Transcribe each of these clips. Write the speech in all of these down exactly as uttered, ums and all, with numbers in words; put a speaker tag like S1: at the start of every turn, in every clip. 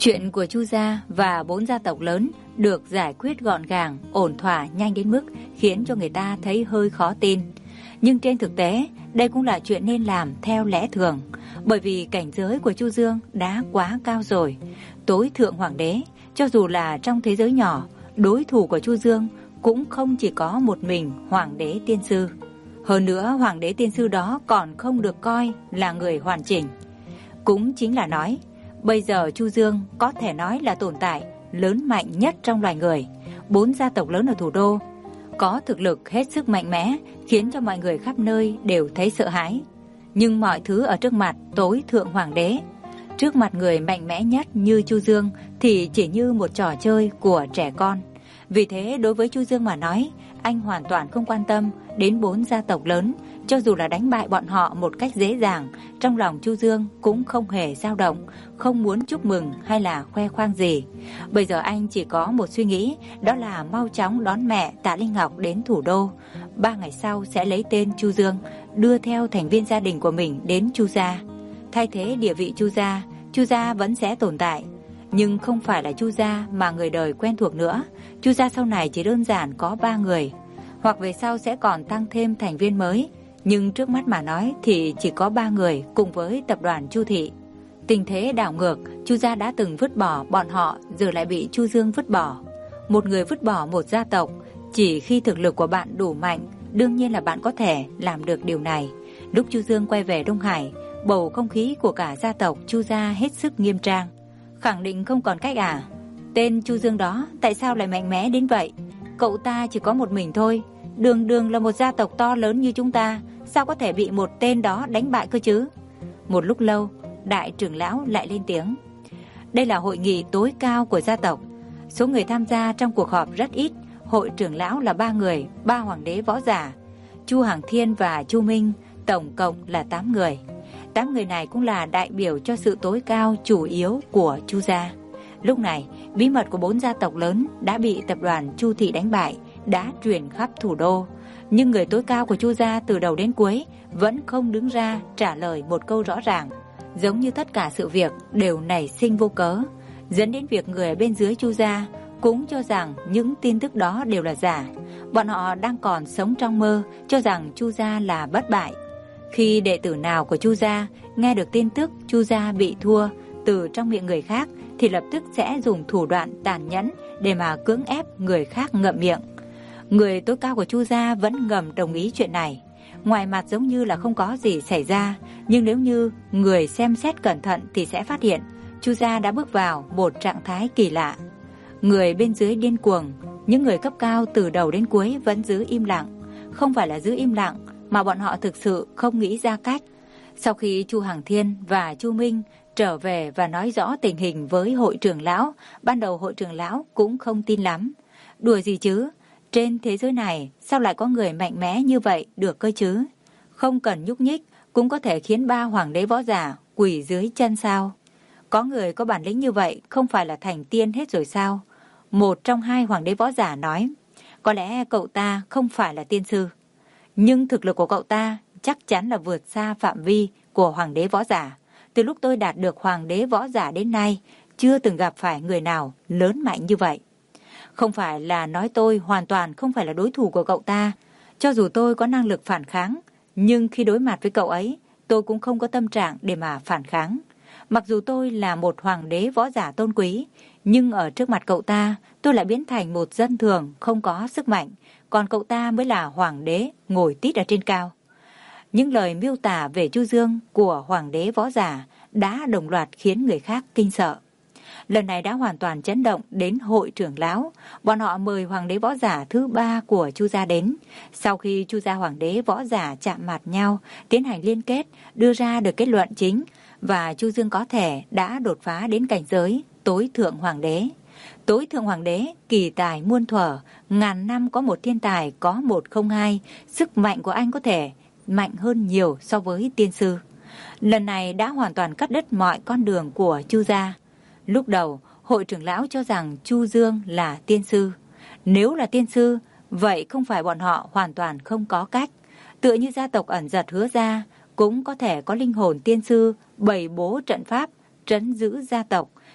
S1: Chuyện của Chu gia và bốn gia tộc lớn được giải quyết gọn gàng, ổn thỏa, nhanh đến mức khiến cho người ta thấy hơi khó tin. Nhưng trên thực tế, đây cũng là chuyện nên làm theo lẽ thường, bởi vì cảnh giới của Chu Dương đã quá cao rồi. Tối thượng hoàng đế, cho dù là trong thế giới nhỏ, đối thủ của Chu Dương cũng không chỉ có một mình hoàng đế tiên sư. Hơn nữa, hoàng đế tiên sư đó còn không được coi là người hoàn chỉnh. Cũng chính là nói, bây giờ Chu Dương có thể nói là tồn tại lớn mạnh nhất trong loài người. Bốn gia tộc lớn ở thủ đô có thực lực hết sức mạnh mẽ, khiến cho mọi người khắp nơi đều thấy sợ hãi. Nhưng mọi thứ ở trước mặt tối thượng hoàng đế, trước mặt người mạnh mẽ nhất như Chu Dương thì chỉ như một trò chơi của trẻ con. Vì thế đối với Chu Dương mà nói, anh hoàn toàn không quan tâm đến bốn gia tộc lớn. Cho dù là đánh bại bọn họ một cách dễ dàng, trong lòng Chu Dương cũng không hề dao động, không muốn chúc mừng hay là khoe khoang gì. Bây giờ anh chỉ có một suy nghĩ, đó là mau chóng đón mẹ Tạ Linh Ngọc đến thủ đô. Ba ngày sau sẽ lấy tên Chu Dương, đưa theo thành viên gia đình của mình đến Chu gia. Thay thế địa vị Chu gia, Chu gia vẫn sẽ tồn tại, nhưng không phải là Chu gia mà người đời quen thuộc nữa. Chu gia sau này chỉ đơn giản có ba người, hoặc về sau sẽ còn tăng thêm thành viên mới. Nhưng trước mắt mà nói thì chỉ có ba người cùng với tập đoàn Chu thị. Tình thế đảo ngược, Chu gia đã từng vứt bỏ bọn họ, giờ lại bị Chu Dương vứt bỏ. Một người vứt bỏ một gia tộc, chỉ khi thực lực của bạn đủ mạnh, đương nhiên là bạn có thể làm được điều này. Lúc Chu Dương quay về Đông Hải, bầu không khí của cả gia tộc Chu gia hết sức nghiêm trang. Khẳng định không còn cách à? Tên Chu Dương đó tại sao lại mạnh mẽ đến vậy? Cậu ta chỉ có một mình thôi, đường đường là một gia tộc to lớn như chúng ta, sao có thể bị một tên đó đánh bại cơ chứ? Một lúc lâu, đại trưởng lão lại lên tiếng. Đây là hội nghị tối cao của gia tộc. Số người tham gia trong cuộc họp rất ít. Hội trưởng lão là ba người, ba hoàng đế võ giả, Chu Hằng Thiên và Chu Minh, tổng cộng là tám người. Tám người này cũng là đại biểu cho sự tối cao chủ yếu của Chu gia. Lúc này, bí mật của bốn gia tộc lớn đã bị tập đoàn Chu thị đánh bại, đã truyền khắp thủ đô. Nhưng người tối cao của Chu gia từ đầu đến cuối vẫn không đứng ra trả lời một câu rõ ràng, giống như tất cả sự việc đều nảy sinh vô cớ, dẫn đến việc người ở bên dưới Chu gia cũng cho rằng những tin tức đó đều là giả. Bọn họ đang còn sống trong mơ, cho rằng Chu gia là bất bại. Khi đệ tử nào của Chu gia nghe được tin tức Chu gia bị thua từ trong miệng người khác, thì lập tức sẽ dùng thủ đoạn tàn nhẫn để mà cưỡng ép người khác ngậm miệng. Người tối cao của Chu gia vẫn ngầm đồng ý chuyện này. Ngoài mặt giống như là không có gì xảy ra, nhưng nếu như người xem xét cẩn thận thì sẽ phát hiện Chu gia đã bước vào một trạng thái kỳ lạ. Người bên dưới điên cuồng, những người cấp cao từ đầu đến cuối vẫn giữ im lặng. Không phải là giữ im lặng, mà bọn họ thực sự không nghĩ ra cách. Sau khi Chu Hằng Thiên và Chu Minh trở về và nói rõ tình hình với hội trưởng lão, ban đầu hội trưởng lão cũng không tin lắm. Đùa gì chứ? Trên thế giới này sao lại có người mạnh mẽ như vậy được cơ chứ? Không cần nhúc nhích cũng có thể khiến ba hoàng đế võ giả quỳ dưới chân sao? Có người có bản lĩnh như vậy không phải là thành tiên hết rồi sao? Một trong hai hoàng đế võ giả nói, có lẽ cậu ta không phải là tiên sư, nhưng thực lực của cậu ta chắc chắn là vượt xa phạm vi của hoàng đế võ giả. Từ lúc tôi đạt được hoàng đế võ giả đến nay, chưa từng gặp phải người nào lớn mạnh như vậy. Không phải là nói tôi hoàn toàn không phải là đối thủ của cậu ta. Cho dù tôi có năng lực phản kháng, nhưng khi đối mặt với cậu ấy, tôi cũng không có tâm trạng để mà phản kháng. Mặc dù tôi là một hoàng đế võ giả tôn quý, nhưng ở trước mặt cậu ta, tôi lại biến thành một dân thường không có sức mạnh, còn cậu ta mới là hoàng đế ngồi tít ở trên cao. Những lời miêu tả về Chu Dương của hoàng đế võ giả đã đồng loạt khiến người khác kinh sợ. Lần này đã hoàn toàn chấn động đến hội trưởng lão. Bọn họ mời hoàng đế võ giả thứ ba của Chu gia đến. Sau khi Chu gia hoàng đế võ giả chạm mặt nhau, tiến hành liên kết, đưa ra được kết luận chính, và Chu Dương có thể đã đột phá đến cảnh giới tối thượng hoàng đế. Tối thượng hoàng đế kỳ tài muôn thuở, ngàn năm có một thiên tài, có một không hai. Sức mạnh của anh có thể mạnh hơn nhiều so với tiên sư. Lần này đã hoàn toàn cắt đứt mọi con đường của Chu gia. Lúc đầu, hội trưởng lão cho rằng Chu Dương là tiên sư. Nếu là tiên sư, vậy không phải bọn họ hoàn toàn không có cách. Tựa như gia tộc ẩn giật Hứa gia, cũng có thể có linh hồn tiên sư bày bố trận pháp, trấn giữ gia tộc.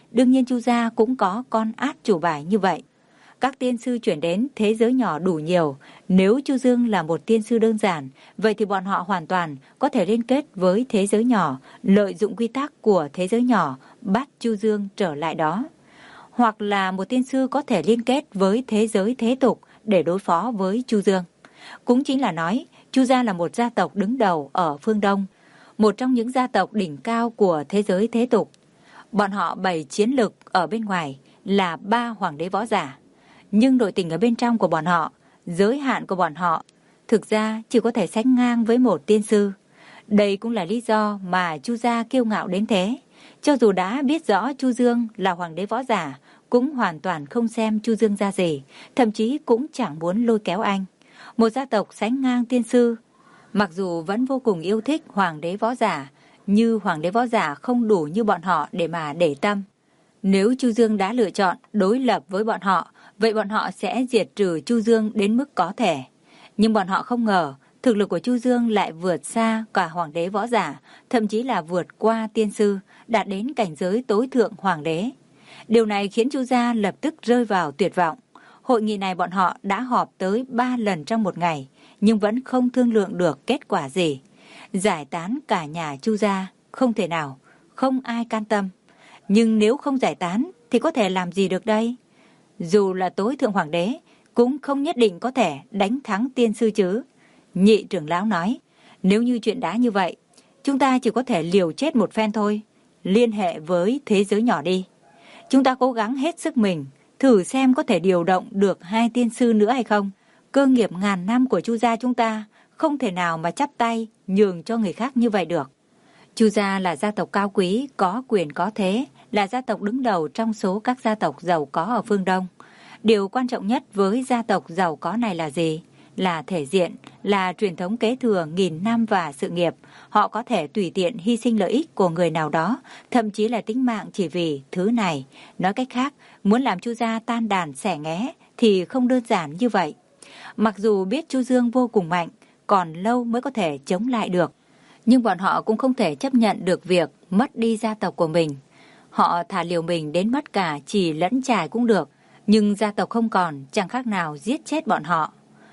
S1: đương nhiên Chu gia cũng có con át chủ bài như vậy. Các tiên sư chuyển đến thế giới nhỏ đủ nhiều. Nếu Chu Dương là một tiên sư đơn giản, vậy thì bọn họ hoàn toàn có thể liên kết với thế giới nhỏ, lợi dụng quy tắc của thế giới nhỏ, bắt Chu Dương trở lại đó. Hoặc là một tiên sư có thể liên kết với thế giới thế tục để đối phó với Chu Dương. Cũng chính là nói, Chu gia là một gia tộc đứng đầu ở phương Đông, một trong những gia tộc đỉnh cao của thế giới thế tục. Bọn họ bày chiến lực ở bên ngoài là ba hoàng đế võ giả. Nhưng nội tình ở bên trong của bọn họ, giới hạn của bọn họ, thực ra chỉ có thể sánh ngang với một tiên sư. Đây cũng là lý do mà Chu gia kiêu ngạo đến thế. Cho dù đã biết rõ Chu Dương là hoàng đế võ giả, cũng hoàn toàn không xem Chu Dương ra gì, thậm chí cũng chẳng muốn lôi kéo anh. Một gia tộc sánh ngang tiên sư, mặc dù vẫn vô cùng yêu thích hoàng đế võ giả, như hoàng đế võ giả không đủ như bọn họ để mà để tâm. Nếu Chu Dương đã lựa chọn đối lập với bọn họ, vậy bọn họ sẽ diệt trừ Chu Dương đến mức có thể. Nhưng bọn họ không ngờ, thực lực của Chu Dương lại vượt xa cả hoàng đế võ giả, thậm chí là vượt qua tiên sư, đạt đến cảnh giới tối thượng hoàng đế. Điều này khiến Chu gia lập tức rơi vào tuyệt vọng. Hội nghị này bọn họ đã họp tới ba lần trong một ngày, nhưng vẫn không thương lượng được kết quả gì. Giải tán cả nhà Chu gia, không thể nào, không ai can tâm. Nhưng nếu không giải tán thì có thể làm gì được đây? Dù là tối thượng hoàng đế, cũng không nhất định có thể đánh thắng tiên sư chứ. Nhị trưởng lão nói, nếu như chuyện đã như vậy, chúng ta chỉ có thể liều chết một phen thôi. Liên hệ với thế giới nhỏ đi. Chúng ta cố gắng hết sức mình, thử xem có thể điều động được hai tiên sư nữa hay không. Cơ nghiệp ngàn năm của Chu gia chúng ta không thể nào mà chắp tay nhường cho người khác như vậy được. Chu gia là gia tộc cao quý, có quyền có thế, là gia tộc đứng đầu trong số các gia tộc giàu có ở phương Đông. Điều quan trọng nhất với gia tộc giàu có này là gì? Là thể diện, là truyền thống kế thừa nghìn năm và sự nghiệp. Họ có thể tùy tiện hy sinh lợi ích của người nào đó, thậm chí là tính mạng chỉ vì thứ này. Nói cách khác, muốn làm Chu gia tan đàn xẻ nghé thì không đơn giản như vậy. Mặc dù biết Chu Dương vô cùng mạnh, còn lâu mới có thể chống lại được, nhưng bọn họ cũng không thể chấp nhận được việc mất đi gia tộc của mình. Họ thả liều mình đến mất cả chỉ lẫn trải cũng được, nhưng gia tộc không còn, chẳng khác nào giết chết bọn họ.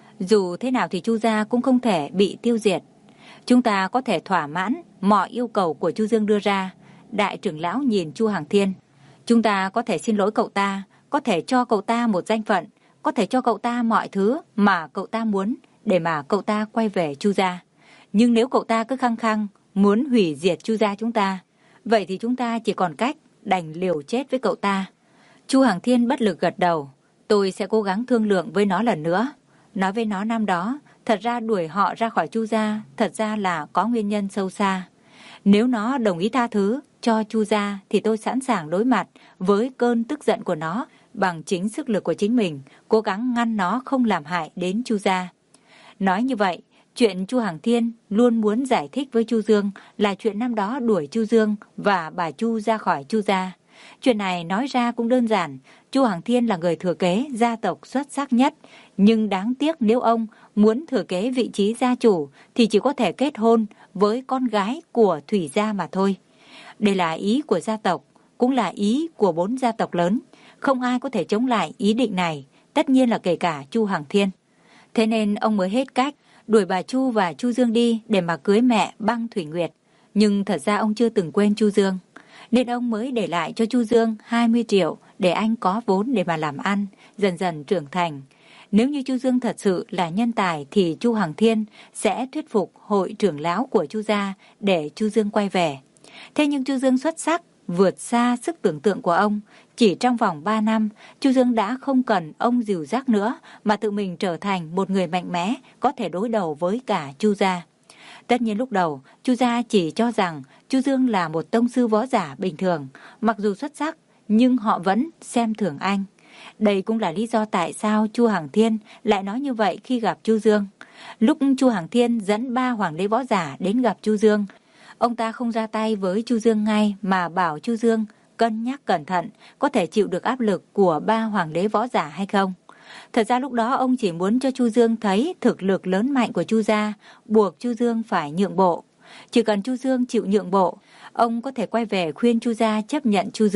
S1: Dù thế nào thì Chu gia cũng không thể bị tiêu diệt. Chúng ta có thể thỏa mãn mọi yêu cầu của Chu Dương đưa ra. Đại trưởng lão nhìn Chu Hằng Thiên. Chúng ta có thể xin lỗi cậu ta, có thể cho cậu ta một danh phận, có thể cho cậu ta mọi thứ mà cậu ta muốn để mà cậu ta quay về Chu gia. Nhưng nếu cậu ta cứ khăng khăng muốn hủy diệt Chu gia chúng ta, vậy thì chúng ta chỉ còn cách đành liều chết với cậu ta. Chu Hằng Thiên bất lực gật đầu. Tôi sẽ cố gắng thương lượng với nó lần nữa. Nói với nó năm đó, thật ra đuổi họ ra khỏi Chu gia, thật ra là có nguyên nhân sâu xa. Nếu nó đồng ý tha thứ cho Chu gia thì tôi sẵn sàng đối mặt với cơn tức giận của nó bằng chính sức lực của chính mình, cố gắng ngăn nó không làm hại đến Chu gia. Nói như vậy, chuyện Chu Hằng Thiên luôn muốn giải thích với Chu Dương là chuyện năm đó đuổi Chu Dương và bà Chu ra khỏi Chu gia. Chuyện này nói ra cũng đơn giản, Chu Hằng Thiên là người thừa kế gia tộc xuất sắc nhất, nhưng đáng tiếc nếu ông muốn thừa kế vị trí gia chủ thì chỉ có thể kết hôn với con gái của Thủy gia mà thôi. Đây là ý của gia tộc, cũng là ý của bốn gia tộc lớn, không ai có thể chống lại ý định này, tất nhiên là kể cả Chu Hằng Thiên. Thế nên ông mới hết cách đuổi bà Chu và Chu Dương đi để mà cưới mẹ Băng Thủy Nguyệt. Nhưng thật ra ông chưa từng quên Chu Dương, nên ông mới để lại cho Chu Dương hai mươi triệu để anh có vốn để mà làm ăn, dần dần trưởng thành. Nếu như Chu Dương thật sự là nhân tài thì Chu Hằng Thiên sẽ thuyết phục hội trưởng lão của Chu gia để Chu Dương quay về. Thế nhưng Chu Dương xuất sắc, vượt xa sức tưởng tượng của ông. Chỉ trong vòng ba năm, Chu Dương đã không cần ông dìu dắt nữa, mà tự mình trở thành một người mạnh mẽ, có thể đối đầu với cả Chu gia. Tất nhiên lúc đầu, Chu gia chỉ cho rằng Chu Dương là một tông sư võ giả bình thường, mặc dù xuất sắc, nhưng họ vẫn xem thường anh. Đây cũng là lý do tại sao Chu Hằng Thiên lại nói như vậy khi gặp Chu Dương. Lúc Chu Hằng Thiên dẫn ba hoàng đế võ giả đến gặp Chu Dương, ông ta không ra tay với Chu Dương ngay mà bảo Chu Dương cân nhắc cẩn thận, có thể chịu được áp lực của ba hoàng đế võ giả hay không. Thật ra lúc đó ông chỉ muốn cho Chu Dương thấy thực lực lớn mạnh của Chu gia, buộc Chu Dương phải nhượng bộ. Chỉ cần Chu Dương chịu nhượng bộ, ông có thể quay về khuyên Chu gia chấp nhận Chu Dương.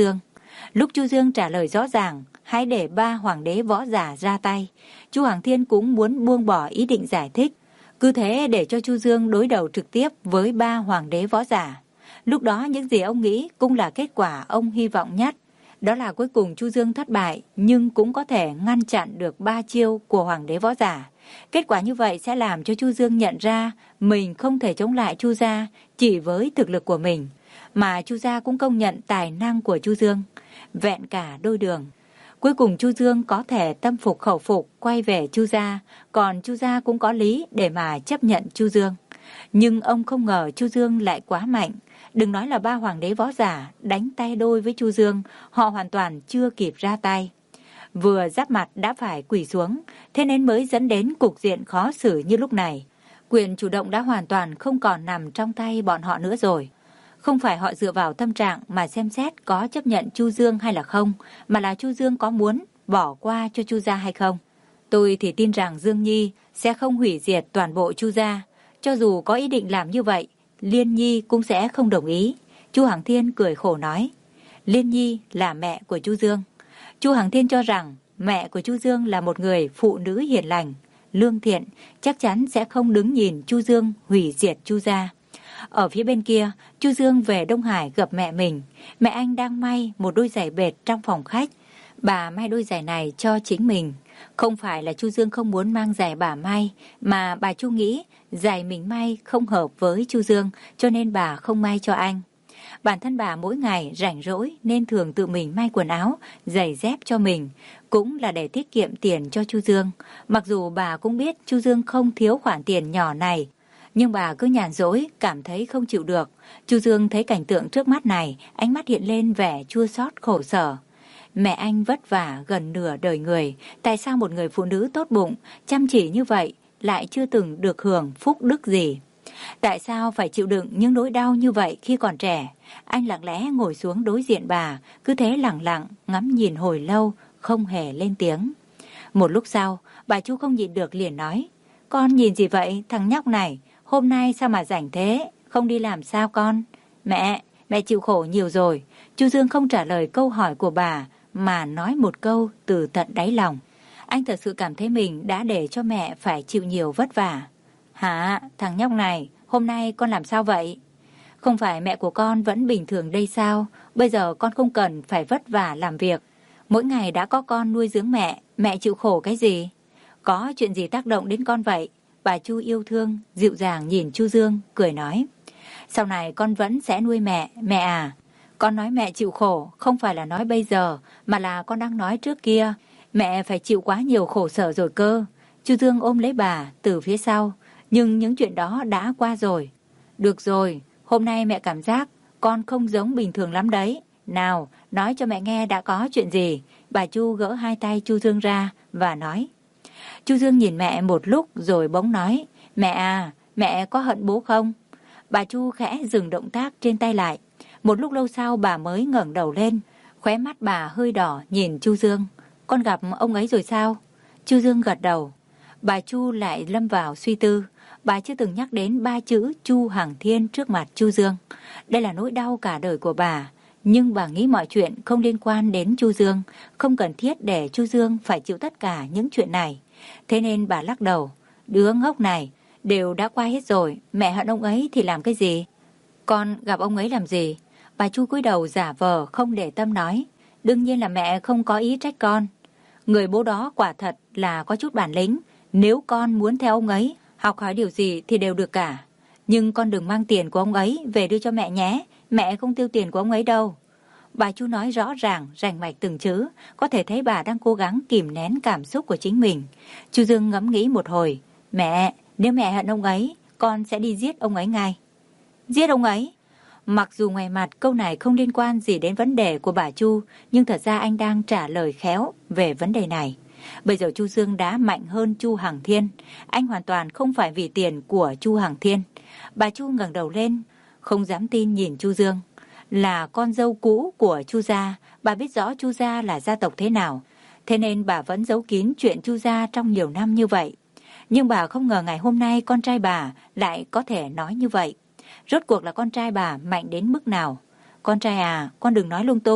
S1: Lúc Chu Dương trả lời rõ ràng, hãy để ba hoàng đế võ giả ra tay, Chu Hằng Thiên cũng muốn buông bỏ ý định giải thích. Cứ thế để cho Chu Dương đối đầu trực tiếp với ba hoàng đế võ giả. Lúc đó những gì ông nghĩ cũng là kết quả ông hy vọng nhất. Đó là cuối cùng Chu Dương thất bại, nhưng cũng có thể ngăn chặn được ba chiêu của hoàng đế võ giả. Kết quả như vậy sẽ làm cho Chu Dương nhận ra mình không thể chống lại Chu gia chỉ với thực lực của mình, mà Chu gia cũng công nhận tài năng của Chu Dương. Vẹn cả đôi đường. Cuối cùng Chu Dương có thể tâm phục khẩu phục quay về Chu gia, còn Chu gia cũng có lý để mà chấp nhận Chu Dương. Nhưng ông không ngờ Chu Dương lại quá mạnh. Đừng nói là ba hoàng đế võ giả đánh tay đôi với Chu Dương, họ hoàn toàn chưa kịp ra tay. Vừa giáp mặt đã phải quỳ xuống, thế nên mới dẫn đến cục diện khó xử như lúc này. Quyền chủ động đã hoàn toàn không còn nằm trong tay bọn họ nữa rồi. Không phải họ dựa vào tâm trạng mà xem xét có chấp nhận Chu Dương hay là không, mà là Chu Dương có muốn bỏ qua cho Chu gia hay không. Tôi thì tin rằng Dương Nhi sẽ không hủy diệt toàn bộ Chu gia. Cho dù có ý định làm như vậy, Liên Nhi cũng sẽ không đồng ý. Chu Hằng Thiên cười khổ nói, Liên Nhi là mẹ của Chu Dương. Chu Hằng Thiên cho rằng mẹ của Chu Dương là một người phụ nữ hiền lành, lương thiện, chắc chắn sẽ không đứng nhìn Chu Dương hủy diệt Chu gia. Ở phía bên kia, Chu Dương về Đông Hải gặp mẹ mình. Mẹ anh đang may một đôi giày bệt trong phòng khách. Bà may đôi giày này cho chính mình. Không phải là Chu Dương không muốn mang giày bà may, mà bà Chu nghĩ giày mình may không hợp với Chu Dương, cho nên bà không may cho anh. Bản thân bà mỗi ngày rảnh rỗi nên thường tự mình may quần áo, giày dép cho mình, cũng là để tiết kiệm tiền cho Chu Dương. Mặc dù bà cũng biết Chu Dương không thiếu khoản tiền nhỏ này, nhưng bà cứ nhàn rỗi, cảm thấy không chịu được. Chu Dương thấy cảnh tượng trước mắt này, ánh mắt hiện lên vẻ chua xót khổ sở. Mẹ anh vất vả gần nửa đời người, tại sao một người phụ nữ tốt bụng, chăm chỉ như vậy lại chưa từng được hưởng phúc đức gì? Tại sao phải chịu đựng những nỗi đau như vậy khi còn trẻ? Anh lặng lẽ ngồi xuống đối diện bà, cứ thế lặng lặng ngắm nhìn hồi lâu, không hề lên tiếng. Một lúc sau, bà Chu không nhịn được liền nói, con nhìn gì vậy thằng nhóc này? Hôm nay sao mà rảnh thế, không đi làm sao con? Mẹ, mẹ chịu khổ nhiều rồi. Chu Dương không trả lời câu hỏi của bà, mà nói một câu từ tận đáy lòng. Anh thật sự cảm thấy mình đã để cho mẹ phải chịu nhiều vất vả. Hả, thằng nhóc này, hôm nay con làm sao vậy? Không phải mẹ của con vẫn bình thường đây sao? Bây giờ con không cần phải vất vả làm việc. Mỗi ngày đã có con nuôi dưỡng mẹ, mẹ chịu khổ cái gì? Có chuyện gì tác động đến con vậy? Bà Chu yêu thương, dịu dàng nhìn Chu Dương, cười nói. Sau này con vẫn sẽ nuôi mẹ, mẹ à. Con nói mẹ chịu khổ, không phải là nói bây giờ, mà là con đang nói trước kia. Mẹ phải chịu quá nhiều khổ sở rồi cơ. Chu Dương ôm lấy bà từ phía sau, nhưng những chuyện đó đã qua rồi. Được rồi, hôm nay mẹ cảm giác con không giống bình thường lắm đấy. Nào, nói cho mẹ nghe đã có chuyện gì. Bà Chu gỡ hai tay Chu Dương ra và nói. Chu Dương nhìn mẹ một lúc rồi bỗng nói, mẹ à, mẹ có hận bố không? Bà Chu khẽ dừng động tác trên tay lại. Một lúc lâu sau bà mới ngẩng đầu lên, khóe mắt bà hơi đỏ nhìn Chu Dương. Con gặp ông ấy rồi sao? Chu Dương gật đầu. Bà Chu lại lâm vào suy tư. Bà chưa từng nhắc đến ba chữ Chu Hằng Thiên trước mặt Chu Dương. Đây là nỗi đau cả đời của bà. Nhưng bà nghĩ mọi chuyện không liên quan đến Chu Dương, không cần thiết để Chu Dương phải chịu tất cả những chuyện này. Thế nên bà lắc đầu. Đứa ngốc này, đều đã qua hết rồi, mẹ hận ông ấy thì làm cái gì? Con gặp ông ấy làm gì? Bà Chu cúi đầu giả vờ không để tâm nói. Đương nhiên là mẹ không có ý trách con. Người bố đó quả thật là có chút bản lĩnh. Nếu con muốn theo ông ấy, học hỏi điều gì thì đều được cả. Nhưng con đừng mang tiền của ông ấy về đưa cho mẹ nhé. Mẹ không tiêu tiền của ông ấy đâu. Bà Chu nói rõ ràng, rành mạch từng chữ. Có thể thấy bà đang cố gắng kìm nén cảm xúc của chính mình. Chu Dương ngẫm nghĩ một hồi. Mẹ, nếu mẹ hận ông ấy, con sẽ đi giết ông ấy ngay. Giết ông ấy? Mặc dù ngoài mặt câu này không liên quan gì đến vấn đề của bà Chu, nhưng thật ra anh đang trả lời khéo về vấn đề này. Bây giờ Chu Dương đã mạnh hơn Chu Hằng Thiên. Anh hoàn toàn không phải vì tiền của Chu Hằng Thiên. Bà Chu ngẩng đầu lên, không dám tin nhìn Chu Dương. Là con dâu cũ của Chu gia, bà biết rõ Chu gia là gia tộc thế nào. Thế nên bà vẫn giấu kín chuyện Chu gia trong nhiều năm như vậy. Nhưng bà không ngờ ngày hôm nay con trai bà lại có thể nói như vậy. Rốt cuộc là con trai bà mạnh đến mức nào? Con trai à, con đừng nói lung tung.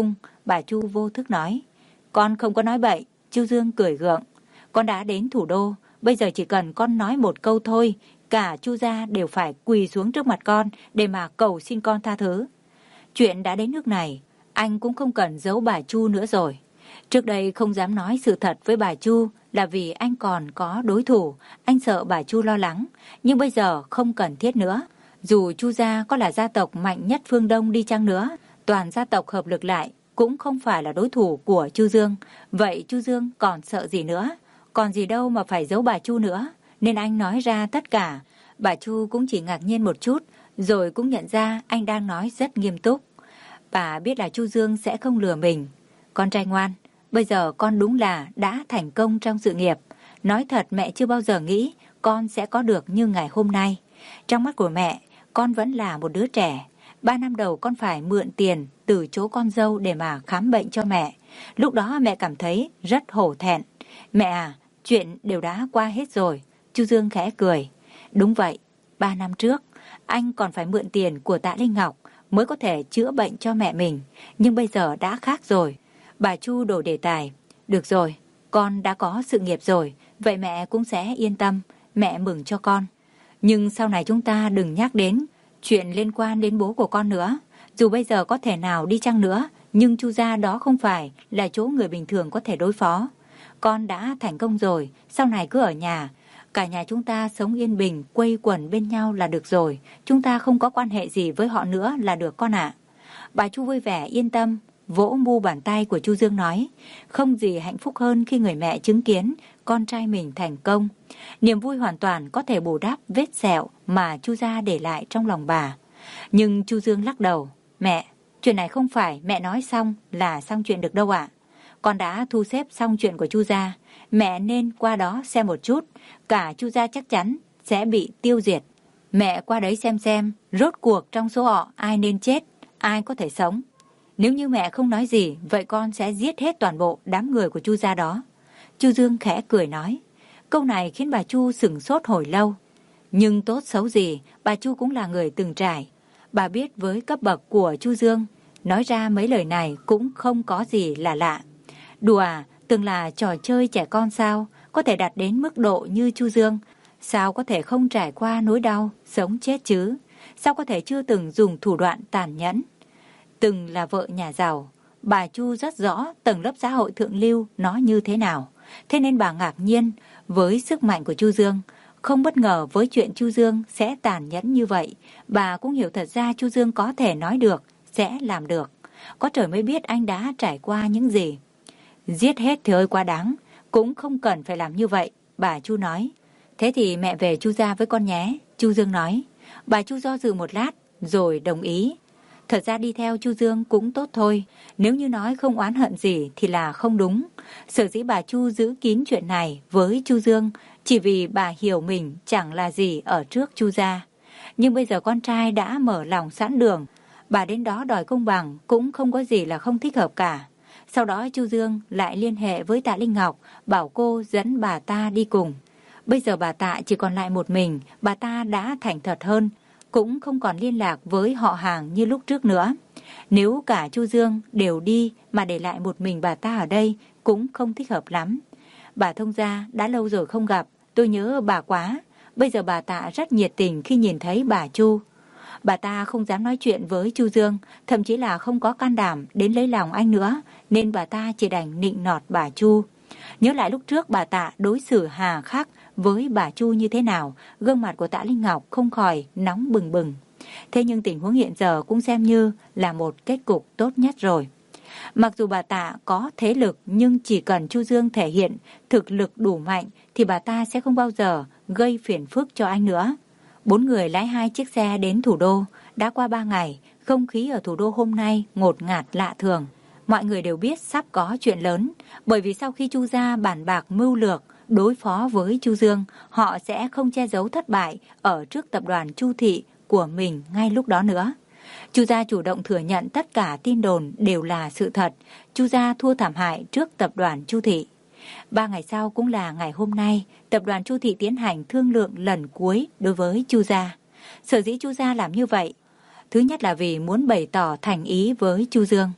S1: bà Chu vô thức nói. Con không có nói bậy. Chu Dương cười gượng. Con đã đến thủ đô, bây giờ chỉ cần con nói một câu thôi, cả Chu gia đều phải quỳ xuống trước mặt con để mà cầu xin con tha thứ. Chuyện đã đến nước này, anh cũng không cần giấu bà Chu nữa rồi. Trước đây không dám nói sự thật với bà Chu là vì anh còn có đối thủ, anh sợ bà Chu lo lắng, nhưng bây giờ không cần thiết nữa. Dù Chu gia có là gia tộc mạnh nhất phương Đông đi chăng nữa, toàn gia tộc hợp lực lại cũng không phải là đối thủ của Chu Dương. Vậy Chu Dương còn sợ gì nữa? Còn gì đâu mà phải giấu bà Chu nữa, nên anh nói ra tất cả. Bà Chu cũng chỉ ngạc nhiên một chút, rồi cũng nhận ra anh đang nói rất nghiêm túc. Bà biết là Chu Dương sẽ không lừa mình. Con trai ngoan, bây giờ con đúng là đã thành công trong sự nghiệp. Nói thật mẹ chưa bao giờ nghĩ con sẽ có được như ngày hôm nay. Trong mắt của mẹ, con vẫn là một đứa trẻ. Ba năm đầu con phải mượn tiền từ chỗ con dâu để mà khám bệnh cho mẹ. Lúc đó mẹ cảm thấy rất hổ thẹn. Mẹ à, chuyện đều đã qua hết rồi. Chu Dương khẽ cười. Đúng vậy, ba năm trước, anh còn phải mượn tiền của Tạ Linh Ngọc mới có thể chữa bệnh cho mẹ mình. Nhưng bây giờ đã khác rồi. Bà Chu đổi đề tài. Được rồi, con đã có sự nghiệp rồi, vậy mẹ cũng sẽ yên tâm. Mẹ mừng cho con. Nhưng sau này chúng ta đừng nhắc đến chuyện liên quan đến bố của con nữa. Dù bây giờ có thể nào đi chăng nữa, nhưng Chu gia đó không phải là chỗ người bình thường có thể đối phó. Con đã thành công rồi, sau này cứ ở nhà. Cả nhà chúng ta sống yên bình, quây quần bên nhau là được rồi. Chúng ta không có quan hệ gì với họ nữa là được con ạ. Bà Chu vui vẻ yên tâm, vỗ mu bàn tay của Chu Dương nói. Không gì hạnh phúc hơn khi người mẹ chứng kiến con trai mình thành công. Niềm vui hoàn toàn có thể bù đắp vết sẹo mà Chu gia để lại trong lòng bà. Nhưng Chu Dương lắc đầu. Mẹ, chuyện này không phải mẹ nói xong là xong chuyện được đâu ạ. Con đã thu xếp xong chuyện của Chu gia. Mẹ nên qua đó xem một chút. Cả Chu gia chắc chắn sẽ bị tiêu diệt. Mẹ qua đấy xem xem rốt cuộc trong số họ ai nên chết, ai có thể sống. Nếu như mẹ không nói gì, vậy con sẽ giết hết toàn bộ đám người của Chu gia đó. Chu Dương khẽ cười nói. Câu này khiến bà Chu sửng sốt hồi lâu. Nhưng tốt xấu gì, bà Chu cũng là người từng trải. Bà biết với cấp bậc của Chu Dương, nói ra mấy lời này cũng không có gì là lạ. Đùa à, từng là trò chơi trẻ con sao, có thể đạt đến mức độ như Chu Dương. Sao có thể không trải qua nỗi đau, sống chết chứ? Sao có thể chưa từng dùng thủ đoạn tàn nhẫn? Từng là vợ nhà giàu, bà Chu rất rõ tầng lớp xã hội thượng lưu nó như thế nào. Thế nên bà ngạc nhiên với sức mạnh của Chu Dương. Không bất ngờ với chuyện Chu Dương sẽ tàn nhẫn như vậy. Bà cũng hiểu thật ra Chu Dương có thể nói được, sẽ làm được. Có trời mới biết anh đã trải qua những gì. Giết hết thì ơi quá đáng, cũng không cần phải làm như vậy, bà Chu nói. Thế thì mẹ về Chu gia với con nhé, Chu Dương nói. Bà Chu do dự một lát, rồi đồng ý. Thật ra đi theo Chu Dương cũng tốt thôi, nếu như nói không oán hận gì thì là không đúng. Sở dĩ bà Chu giữ kín chuyện này với Chu Dương chỉ vì bà hiểu mình chẳng là gì ở trước Chu gia. Nhưng bây giờ con trai đã mở lòng sẵn đường, bà đến đó đòi công bằng cũng không có gì là không thích hợp cả. Sau đó Chu Dương lại liên hệ với Tạ Linh Ngọc, bảo cô dẫn bà ta đi cùng. Bây giờ bà Tạ chỉ còn lại một mình, bà ta đã thành thật hơn, cũng không còn liên lạc với họ hàng như lúc trước nữa. Nếu cả Chu Dương đều đi mà để lại một mình bà ta ở đây cũng không thích hợp lắm. Bà thông gia đã lâu rồi không gặp, tôi nhớ bà quá. Bây giờ bà Tạ rất nhiệt tình khi nhìn thấy bà Chu. Bà ta không dám nói chuyện với Chu Dương, thậm chí là không có can đảm đến lấy lòng anh nữa, nên bà ta chỉ đành nịnh nọt bà Chu. Nhớ lại lúc trước bà Tạ đối xử hà khắc với bà Chu như thế nào, gương mặt của Tạ Linh Ngọc không khỏi nóng bừng bừng. Thế nhưng tình huống hiện giờ cũng xem như là một kết cục tốt nhất rồi. Mặc dù bà Tạ có thế lực, nhưng chỉ cần Chu Dương thể hiện thực lực đủ mạnh thì bà ta sẽ không bao giờ gây phiền phức cho anh nữa. Bốn người lái hai chiếc xe đến thủ đô. Đã qua ba ngày, không khí ở thủ đô hôm nay ngột ngạt lạ thường. Mọi người đều biết sắp có chuyện lớn, bởi vì sau khi Chu gia bàn bạc mưu lược đối phó với Chu Dương, họ sẽ không che giấu thất bại ở trước tập đoàn Chu Thị của mình ngay lúc đó nữa. Chu gia chủ động thừa nhận tất cả tin đồn đều là sự thật. Chu gia thua thảm hại trước tập đoàn Chu Thị. Ba ngày sau cũng là ngày hôm nay, tập đoàn Chu Thị tiến hành thương lượng lần cuối đối với Chu gia. Sở dĩ Chu gia làm như vậy, thứ nhất là vì muốn bày tỏ thành ý với Chu Dương,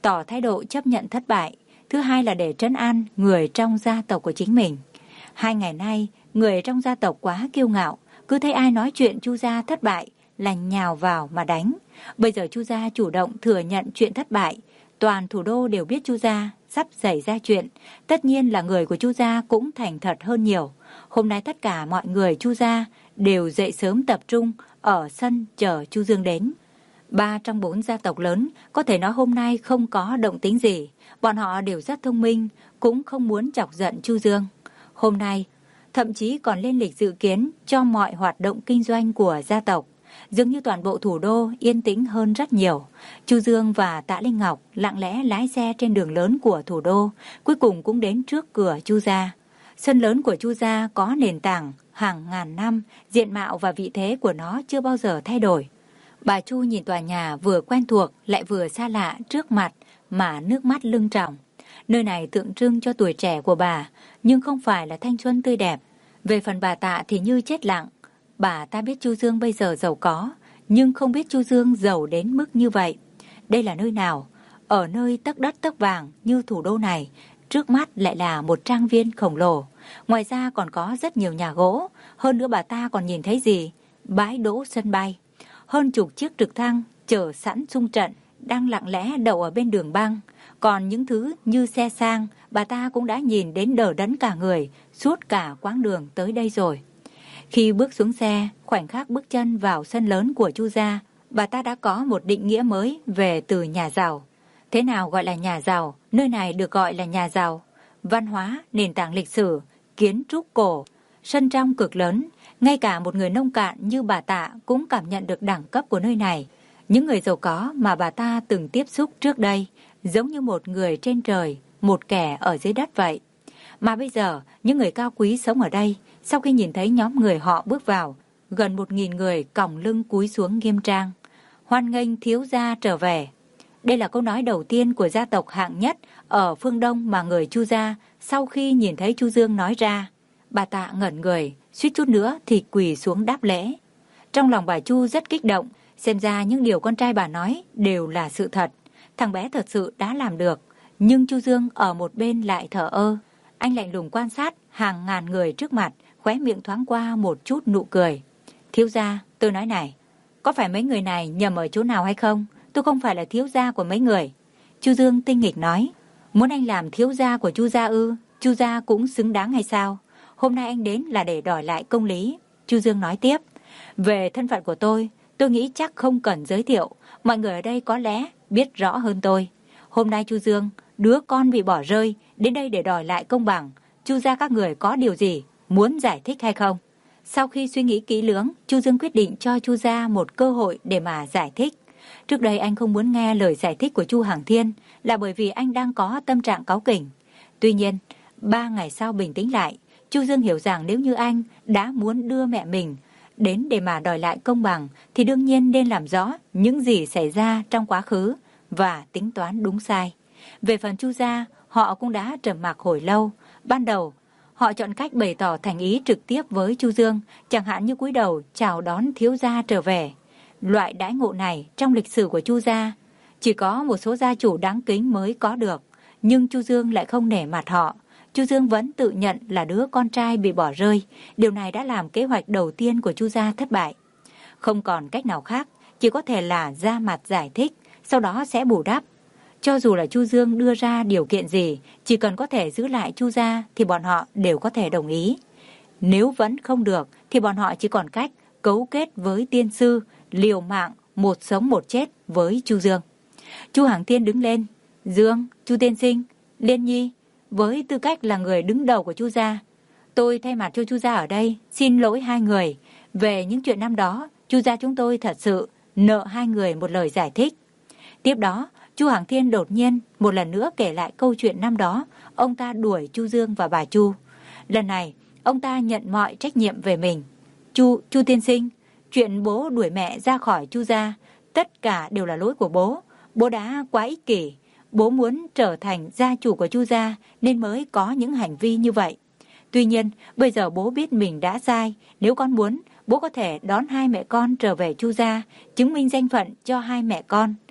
S1: tỏ thái độ chấp nhận thất bại. Thứ hai là để trấn an người trong gia tộc của chính mình. Hai ngày nay, người trong gia tộc quá kiêu ngạo, cứ thấy ai nói chuyện Chu gia thất bại là nhào vào mà đánh. Bây giờ Chu gia chủ động thừa nhận chuyện thất bại, toàn thủ đô đều biết Chu gia sắp xảy ra chuyện. Tất nhiên là người của Chu gia cũng thành thật hơn nhiều. Hôm nay tất cả mọi người Chu gia đều dậy sớm tập trung ở sân chờ Chu Dương đến. Ba trong bốn gia tộc lớn có thể nói hôm nay không có động tĩnh gì. Bọn họ đều rất thông minh, cũng không muốn chọc giận Chu Dương. Hôm nay, thậm chí còn lên lịch dự kiến cho mọi hoạt động kinh doanh của gia tộc. Dường như toàn bộ thủ đô yên tĩnh hơn rất nhiều. Chu Dương và Tạ Linh Ngọc lặng lẽ lái xe trên đường lớn của thủ đô, cuối cùng cũng đến trước cửa Chu gia. Sân lớn của Chu gia có nền tảng hàng ngàn năm, diện mạo và vị thế của nó chưa bao giờ thay đổi. Bà Chu nhìn tòa nhà vừa quen thuộc lại vừa xa lạ trước mặt mà nước mắt lưng tròng. Nơi này tượng trưng cho tuổi trẻ của bà, nhưng không phải là thanh xuân tươi đẹp. Về phần bà Tạ thì như chết lặng. Bà ta biết Chu Dương bây giờ giàu có, nhưng không biết Chu Dương giàu đến mức như vậy. Đây là nơi nào? Ở nơi tấc đất tấc vàng như thủ đô này, trước mắt lại là một trang viên khổng lồ. Ngoài ra còn có rất nhiều nhà gỗ. Hơn nữa bà ta còn nhìn thấy gì? Bãi đỗ sân bay. Hơn chục chiếc trực thăng chở sẵn xung trận đang lặng lẽ đậu ở bên đường băng. Còn những thứ như xe sang, bà ta cũng đã nhìn đến đờ đẫn cả người suốt cả quãng đường tới đây rồi. Khi bước xuống xe, khoảnh khắc bước chân vào sân lớn của Chu gia, bà ta đã có một định nghĩa mới về từ nhà giàu. Thế nào gọi là nhà giàu? Nơi này được gọi là nhà giàu. Văn hóa, nền tảng lịch sử, kiến trúc cổ, sân trong cực lớn. Ngay cả một người nông cạn như bà Tạ cũng cảm nhận được đẳng cấp của nơi này. Những người giàu có mà bà ta từng tiếp xúc trước đây, giống như một người trên trời, một kẻ ở dưới đất vậy. Mà bây giờ, những người cao quý sống ở đây, sau khi nhìn thấy nhóm người họ bước vào, gần một nghìn người còng lưng cúi xuống nghiêm trang. Hoan nghênh thiếu gia trở về. Đây là câu nói đầu tiên của gia tộc hạng nhất ở phương Đông mà người Chu gia sau khi nhìn thấy Chu Dương nói ra. Bà Tạ ngẩn người, suýt chút nữa thì quỳ xuống đáp lễ. Trong lòng bà Chu rất kích động, xem ra những điều con trai bà nói đều là sự thật. Thằng bé thật sự đã làm được, nhưng Chu Dương ở một bên lại thờ ơ. Anh lạnh lùng quan sát hàng ngàn người trước mặt, khóe miệng thoáng qua một chút nụ cười. Thiếu gia, tôi nói này, có phải mấy người này nhầm ở chỗ nào hay không? Tôi không phải là thiếu gia của mấy người. Chu Dương tinh nghịch nói, muốn anh làm thiếu gia của Chu gia ư? Chu gia cũng xứng đáng hay sao? Hôm nay anh đến là để đòi lại công lý. Chu Dương nói tiếp, về thân phận của tôi, tôi nghĩ chắc không cần giới thiệu. Mọi người ở đây có lẽ biết rõ hơn tôi. Hôm nay Chu Dương, đứa con bị bỏ rơi, đến đây để đòi lại công bằng. Chu gia các người có điều gì muốn giải thích hay không? Sau khi suy nghĩ kỹ lưỡng, Chu Dương quyết định cho Chu gia một cơ hội để mà giải thích. Trước đây anh không muốn nghe lời giải thích của Chu Hằng Thiên là bởi vì anh đang có tâm trạng cáu kỉnh. Tuy nhiên, ba ngày sau bình tĩnh lại, Chu Dương hiểu rằng nếu như anh đã muốn đưa mẹ mình đến để mà đòi lại công bằng thì đương nhiên nên làm rõ những gì xảy ra trong quá khứ và tính toán đúng sai. Về phần Chu gia, họ cũng đã trầm mặc hồi lâu. Ban đầu, họ chọn cách bày tỏ thành ý trực tiếp với Chu Dương, chẳng hạn như cúi đầu chào đón thiếu gia trở về. Loại đãi ngộ này trong lịch sử của Chu gia chỉ có một số gia chủ đáng kính mới có được, nhưng Chu Dương lại không nể mặt họ. Chu Dương vẫn tự nhận là đứa con trai bị bỏ rơi. Điều này đã làm kế hoạch đầu tiên của Chu gia thất bại. Không còn cách nào khác, chỉ có thể là ra mặt giải thích, sau đó sẽ bù đắp. Cho dù là Chu Dương đưa ra điều kiện gì, chỉ cần có thể giữ lại Chu gia thì bọn họ đều có thể đồng ý. Nếu vẫn không được thì bọn họ chỉ còn cách cấu kết với tiên sư, liều mạng một sống một chết với Chu Dương. Chu Hằng Thiên đứng lên, Dương, Chu tiên sinh, Liên Nhi, với tư cách là người đứng đầu của Chu gia, tôi thay mặt cho Chu gia ở đây xin lỗi hai người. Về những chuyện năm đó, Chu gia chúng tôi thật sự nợ hai người một lời giải thích. Tiếp đó, Chu Hằng Thiên đột nhiên một lần nữa kể lại câu chuyện năm đó ông ta đuổi Chu Dương và bà Chu. Lần này, ông ta nhận mọi trách nhiệm về mình. Chu, Chu tiên sinh, chuyện bố đuổi mẹ ra khỏi Chu gia, tất cả đều là lỗi của bố. Bố đã quá ích kỷ. Bố muốn trở thành gia chủ của Chu gia nên mới có những hành vi như vậy. Tuy nhiên, bây giờ bố biết mình đã sai. Nếu con muốn, bố có thể đón hai mẹ con trở về Chu gia, chứng minh danh phận cho hai mẹ con.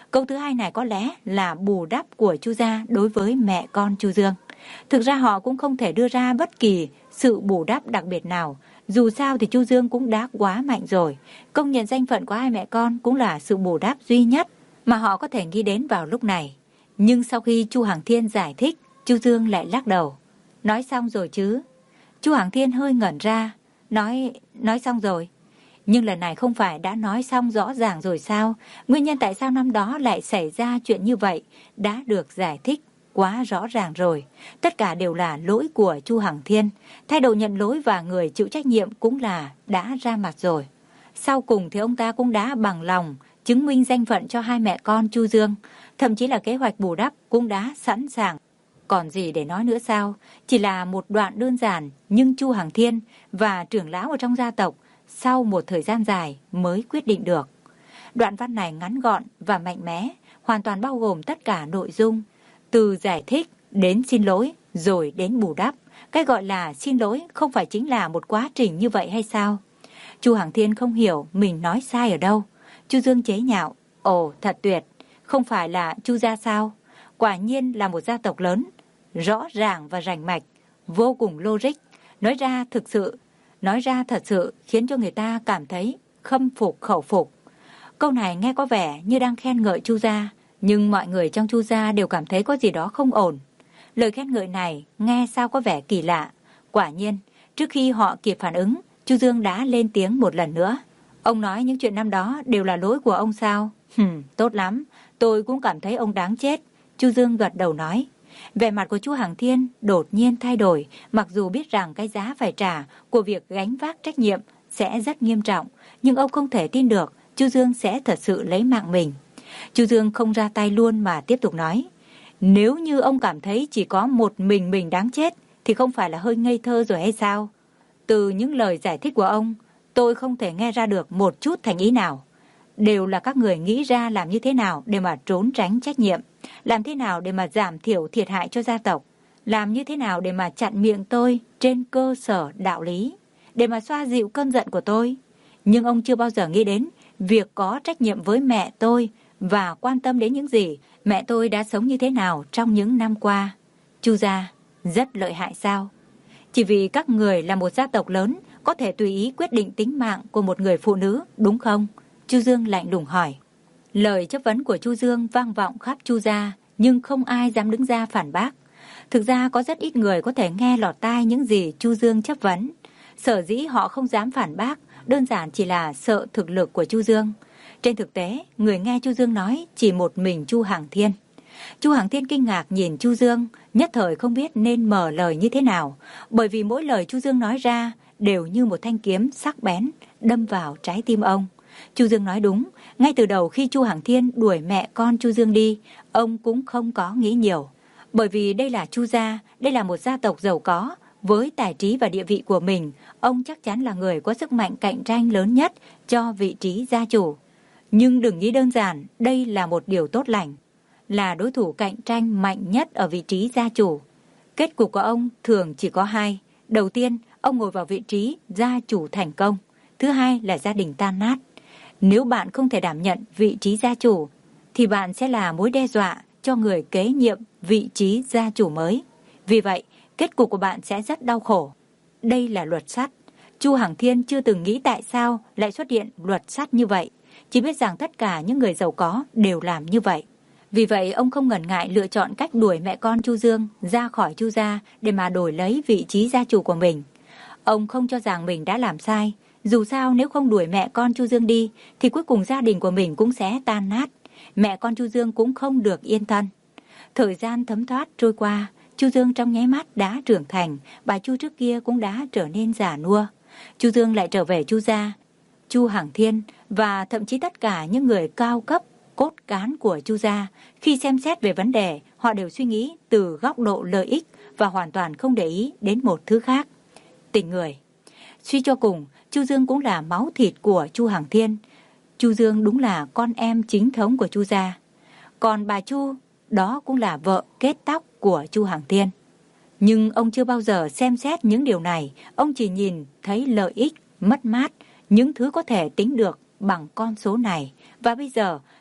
S1: Câu thứ hai này có lẽ là bù đắp của Chu gia đối với mẹ con Chu Dương. Thực ra họ cũng không thể đưa ra bất kỳ sự bù đắp đặc biệt nào. Dù sao thì Chu Dương cũng đã quá mạnh rồi. Công nhận danh phận của hai mẹ con cũng là sự bù đắp duy nhất mà họ có thể nghĩ đến vào lúc này. Nhưng sau khi Chu Hằng Thiên giải thích, Chu Dương lại lắc đầu. Nói xong rồi chứ? Chu Hằng Thiên hơi ngẩn ra. Nói, nói xong rồi. Nhưng lần này không phải đã nói xong rõ ràng rồi sao? Nguyên nhân tại sao năm đó lại xảy ra chuyện như vậy đã được giải thích quá rõ ràng rồi. Tất cả đều là lỗi của Chu Hằng Thiên. Thái độ nhận lỗi và người chịu trách nhiệm cũng là đã ra mặt rồi. Sau cùng thì ông ta cũng đã bằng lòng chứng minh danh phận cho hai mẹ con Chu Dương. Thậm chí là kế hoạch bù đắp cũng đã sẵn sàng. Còn gì để nói nữa sao? Chỉ là một đoạn đơn giản, nhưng Chu Hằng Thiên và trưởng lão ở trong gia tộc sau một thời gian dài mới quyết định được. Đoạn văn này ngắn gọn và mạnh mẽ, hoàn toàn bao gồm tất cả nội dung, từ giải thích đến xin lỗi rồi đến bù đắp. Cái gọi là xin lỗi không phải chính là một quá trình như vậy hay sao? Chu Hằng Thiên không hiểu mình nói sai ở đâu. Chu Dương chế nhạo, ồ thật tuyệt, không phải là Chu gia sao? Quả nhiên là một gia tộc lớn, rõ ràng và rành mạch, vô cùng logic. Nói ra thực sự, nói ra thật sự khiến cho người ta cảm thấy khâm phục khẩu phục. Câu này nghe có vẻ như đang khen ngợi Chu gia, nhưng mọi người trong Chu gia đều cảm thấy có gì đó không ổn. Lời khen ngợi này nghe sao có vẻ kỳ lạ. Quả nhiên, trước khi họ kịp phản ứng, Chu Dương đã lên tiếng một lần nữa. Ông nói những chuyện năm đó đều là lỗi của ông sao? Hừm, tốt lắm, tôi cũng cảm thấy ông đáng chết. Chu Dương gật đầu nói. Vẻ mặt của Chu Hằng Thiên đột nhiên thay đổi, mặc dù biết rằng cái giá phải trả của việc gánh vác trách nhiệm sẽ rất nghiêm trọng, nhưng ông không thể tin được Chu Dương sẽ thật sự lấy mạng mình. Chu Dương không ra tay luôn mà tiếp tục nói. Nếu như ông cảm thấy chỉ có một mình mình đáng chết thì không phải là hơi ngây thơ rồi hay sao? Từ những lời giải thích của ông, tôi không thể nghe ra được một chút thành ý nào. Đều là các người nghĩ ra làm như thế nào để mà trốn tránh trách nhiệm, làm thế nào để mà giảm thiểu thiệt hại cho gia tộc, làm như thế nào để mà chặn miệng tôi trên cơ sở đạo lý, để mà xoa dịu cơn giận của tôi. Nhưng ông chưa bao giờ nghĩ đến việc có trách nhiệm với mẹ tôi và quan tâm đến những gì mẹ tôi đã sống như thế nào trong những năm qua. Chu gia rất lợi hại sao? Chỉ vì các người là một gia tộc lớn có thể tùy ý quyết định tính mạng của một người phụ nữ, đúng không? Chu Dương lạnh lùng hỏi. Lời chất vấn của Chu Dương vang vọng khắp Chu gia, nhưng không ai dám đứng ra phản bác. Thực ra có rất ít người có thể nghe lọt tai những gì Chu Dương chất vấn. Sở dĩ họ không dám phản bác, đơn giản chỉ là sợ thực lực của Chu Dương. Trên thực tế, người nghe Chu Dương nói chỉ một mình Chu Hằng Thiên. Chu Hằng Thiên kinh ngạc nhìn Chu Dương, nhất thời không biết nên mở lời như thế nào, bởi vì mỗi lời Chu Dương nói ra đều như một thanh kiếm sắc bén đâm vào trái tim ông. Chu Dương nói đúng, ngay từ đầu khi Chu Hằng Thiên đuổi mẹ con Chu Dương đi, ông cũng không có nghĩ nhiều. Bởi vì đây là Chu gia, đây là một gia tộc giàu có, với tài trí và địa vị của mình, ông chắc chắn là người có sức mạnh cạnh tranh lớn nhất cho vị trí gia chủ. Nhưng đừng nghĩ đơn giản, đây là một điều tốt lành, là đối thủ cạnh tranh mạnh nhất ở vị trí gia chủ. Kết cục của ông thường chỉ có hai. Đầu tiên, ông ngồi vào vị trí gia chủ thành công. Thứ hai là gia đình tan nát. Nếu bạn không thể đảm nhận vị trí gia chủ, thì bạn sẽ là mối đe dọa cho người kế nhiệm vị trí gia chủ mới. Vì vậy, kết cục của bạn sẽ rất đau khổ. Đây là luật sắt. Chu Hằng Thiên chưa từng nghĩ tại sao lại xuất hiện luật sắt như vậy. Chỉ biết rằng tất cả những người giàu có đều làm như vậy. Vì vậy, ông không ngần ngại lựa chọn cách đuổi mẹ con Chu Dương ra khỏi Chu gia để mà đổi lấy vị trí gia chủ của mình. Ông không cho rằng mình đã làm sai. Dù sao nếu không đuổi mẹ con Chu Dương đi thì cuối cùng gia đình của mình cũng sẽ tan nát. Mẹ con Chu Dương cũng không được yên thân. Thời gian thấm thoát trôi qua, Chu Dương trong nháy mắt đã trưởng thành, bà Chu trước kia cũng đã trở nên già nua. Chu Dương lại trở về Chu gia. Chu Hằng Thiên và thậm chí tất cả những người cao cấp, cốt cán của Chu gia, khi xem xét về vấn đề, họ đều suy nghĩ từ góc độ lợi ích và hoàn toàn không để ý đến một thứ khác, tình người. Suy cho cùng, Chu Dương cũng là máu thịt của Chu Hằng Thiên. Chu Dương đúng là con em chính thống của Chu gia. Còn bà Chu, đó cũng là vợ kết tóc của Chu Hằng Thiên. Nhưng ông chưa bao giờ xem xét những điều này, ông chỉ nhìn thấy lợi ích, mất mát, những thứ có thể tính được bằng con số này. Và bây giờ,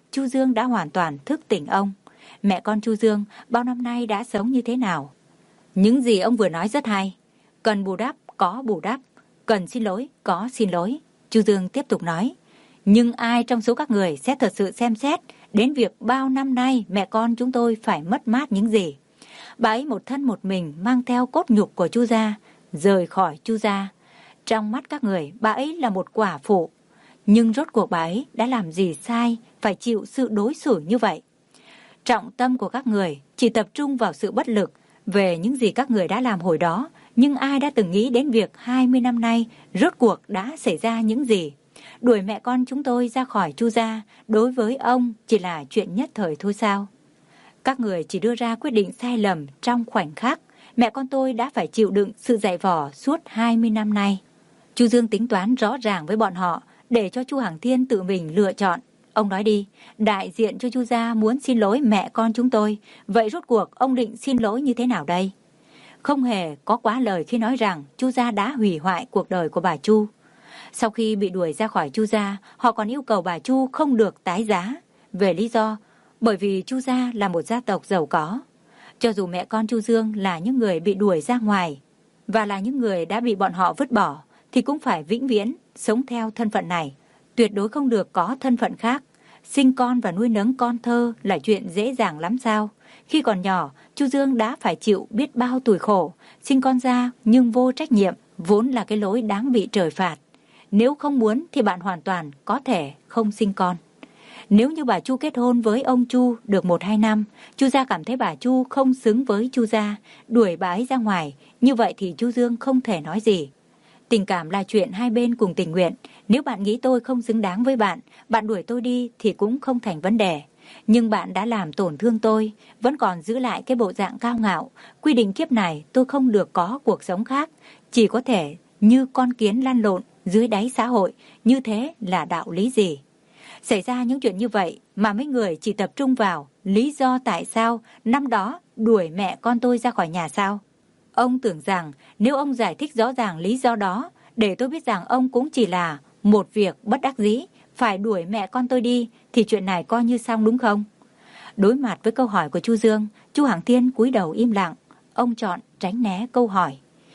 S1: Chu Dương đã hoàn toàn thức tỉnh ông. Mẹ con Chu Dương bao năm nay đã sống như thế nào? Những gì ông vừa nói rất hay. Cần bù đắp, có bù đắp. Cần xin lỗi, có xin lỗi. Chu Dương tiếp tục nói. Nhưng ai trong số các người sẽ thật sự xem xét đến việc bao năm nay mẹ con chúng tôi phải mất mát những gì? Bà ấy một thân một mình mang theo cốt nhục của Chu gia, rời khỏi Chu gia. Trong mắt các người, bà ấy là một quả phụ. Nhưng rốt cuộc bà ấy đã làm gì sai phải chịu sự đối xử như vậy? Trọng tâm của các người chỉ tập trung vào sự bất lực về những gì các người đã làm hồi đó. Nhưng ai đã từng nghĩ đến việc hai mươi năm nay rốt cuộc đã xảy ra những gì? Đuổi mẹ con chúng tôi ra khỏi Chu gia đối với ông chỉ là chuyện nhất thời thôi sao? Các người chỉ đưa ra quyết định sai lầm trong khoảnh khắc. Mẹ con tôi đã phải chịu đựng sự dày vò suốt hai mươi năm nay. Chu Dương tính toán rõ ràng với bọn họ để cho Chu Hằng Thiên tự mình lựa chọn. Ông nói đi, đại diện cho Chu gia muốn xin lỗi mẹ con chúng tôi. Vậy rốt cuộc ông định xin lỗi như thế nào đây? Không hề có quá lời khi nói rằng Chu gia đã hủy hoại cuộc đời của bà Chu. Sau khi bị đuổi ra khỏi Chu gia, họ còn yêu cầu bà Chu không được tái giá. Về lý do, bởi vì Chu gia là một gia tộc giàu có. Cho dù mẹ con Chu Dương là những người bị đuổi ra ngoài và là những người đã bị bọn họ vứt bỏ, thì cũng phải vĩnh viễn sống theo thân phận này. Tuyệt đối không được có thân phận khác. Sinh con và nuôi nấng con thơ là chuyện dễ dàng lắm sao? Khi còn nhỏ, Chu Dương đã phải chịu biết bao tủi khổ. Sinh con ra nhưng vô trách nhiệm, vốn là cái lỗi đáng bị trời phạt. Nếu không muốn thì bạn hoàn toàn có thể không sinh con. Nếu như bà Chu kết hôn với ông Chu được một hai năm, Chu gia cảm thấy bà Chu không xứng với Chu gia, đuổi bà ấy ra ngoài, như vậy thì Chu Dương không thể nói gì. Tình cảm là chuyện hai bên cùng tình nguyện. Nếu bạn nghĩ tôi không xứng đáng với bạn, bạn đuổi tôi đi thì cũng không thành vấn đề. Nhưng bạn đã làm tổn thương tôi, vẫn còn giữ lại cái bộ dạng cao ngạo. Quy định kiếp này tôi không được có cuộc sống khác, chỉ có thể như con kiến lăn lộn dưới đáy xã hội. Như thế là đạo lý gì? Xảy ra những chuyện như vậy mà mấy người chỉ tập trung vào lý do tại sao năm đó đuổi mẹ con tôi ra khỏi nhà sao? Ông tưởng rằng nếu ông giải thích rõ ràng lý do đó, để tôi biết rằng ông cũng chỉ là một việc bất đắc dĩ, phải đuổi mẹ con tôi đi, thì chuyện này coi như xong đúng không? Đối mặt với câu hỏi của Chu Dương, Chu Hằng Thiên cúi đầu im lặng. Ông chọn tránh né câu hỏi.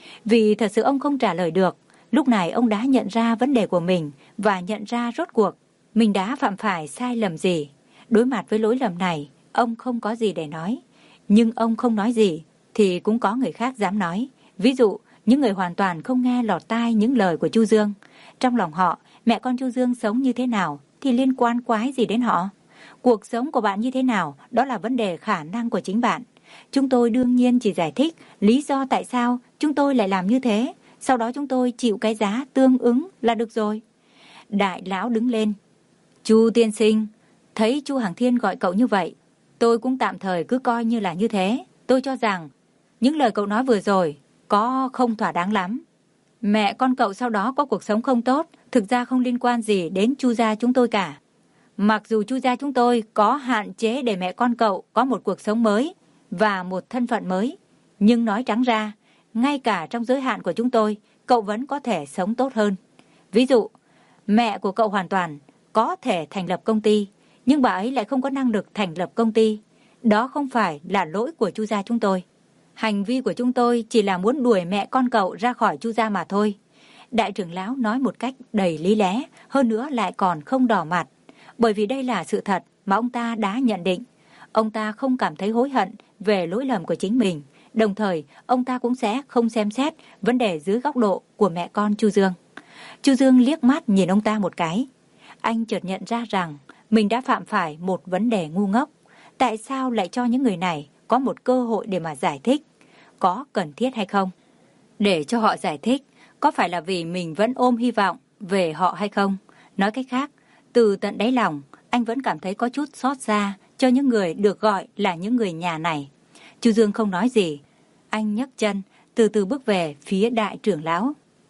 S1: Vì thật sự ông không trả lời được. Lúc này ông đã nhận ra vấn đề của mình và nhận ra rốt cuộc mình đã phạm phải sai lầm gì. Đối mặt với lỗi lầm này, ông không có gì để nói. Nhưng ông không nói gì thì cũng có người khác dám nói. Ví dụ, những người hoàn toàn không nghe lọt tai những lời của Chu Dương. Trong lòng họ, mẹ con Chu Dương sống như thế nào thì liên quan quái gì đến họ? Cuộc sống của bạn như thế nào, đó là vấn đề khả năng của chính bạn. Chúng tôi đương nhiên chỉ giải thích lý do tại sao chúng tôi lại làm như thế. Sau đó chúng tôi chịu cái giá tương ứng là được rồi. Đại lão đứng lên. Chu tiên sinh, thấy Chu Hằng Thiên gọi cậu như vậy, tôi cũng tạm thời cứ coi như là như thế. Tôi cho rằng những lời cậu nói vừa rồi có không thỏa đáng lắm. Mẹ con cậu sau đó có cuộc sống không tốt, thực ra không liên quan gì đến Chu gia chúng tôi cả. Mặc dù Chu gia chúng tôi có hạn chế để mẹ con cậu có một cuộc sống mới và một thân phận mới, nhưng nói trắng ra, ngay cả trong giới hạn của chúng tôi, cậu vẫn có thể sống tốt hơn. Ví dụ, mẹ của cậu hoàn toàn có thể thành lập công ty, nhưng bà ấy lại không có năng lực thành lập công ty. Đó không phải là lỗi của Chu gia chúng tôi. Hành vi của chúng tôi chỉ là muốn đuổi mẹ con cậu ra khỏi Chu gia mà thôi. Đại trưởng lão nói một cách đầy lý lẽ, hơn nữa lại còn không đỏ mặt. Bởi vì đây là sự thật mà ông ta đã nhận định. Ông ta không cảm thấy hối hận về lỗi lầm của chính mình. Đồng thời, ông ta cũng sẽ không xem xét vấn đề dưới góc độ của mẹ con Chu Dương. Chu Dương liếc mắt nhìn ông ta một cái. Anh chợt nhận ra rằng mình đã phạm phải một vấn đề ngu ngốc. Tại sao lại cho những người này có một cơ hội để mà giải thích? Có cần thiết hay không? Để cho họ giải thích, có phải là vì mình vẫn ôm hy vọng về họ hay không? Nói cách khác, từ tận đáy lòng, anh vẫn cảm thấy có chút xót xa cho những người được gọi là những người nhà này. Chu Dương không nói gì. Anh nhấc chân, từ từ bước về phía đại trưởng lão.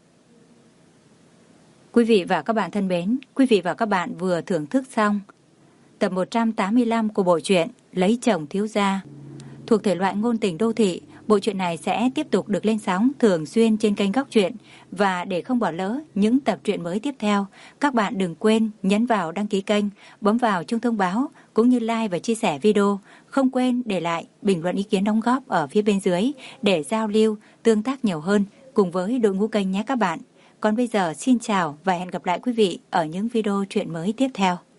S1: Quý vị và các bạn thân mến, quý vị và các bạn vừa thưởng thức xong tập một trăm tám mươi lăm của bộ truyện Lấy chồng thiếu gia, thuộc thể loại ngôn tình đô thị, Bộ truyện này sẽ tiếp tục được lên sóng thường xuyên trên kênh Góc Truyện. Và để không bỏ lỡ những tập truyện mới tiếp theo, các bạn đừng quên nhấn vào đăng ký kênh, bấm vào chuông thông báo cũng như like và chia sẻ video. Không quên để lại bình luận ý kiến đóng góp ở phía bên dưới để giao lưu, tương tác nhiều hơn cùng với đội ngũ kênh nhé các bạn. Còn bây giờ xin chào và hẹn gặp lại quý vị ở những video truyện mới tiếp theo.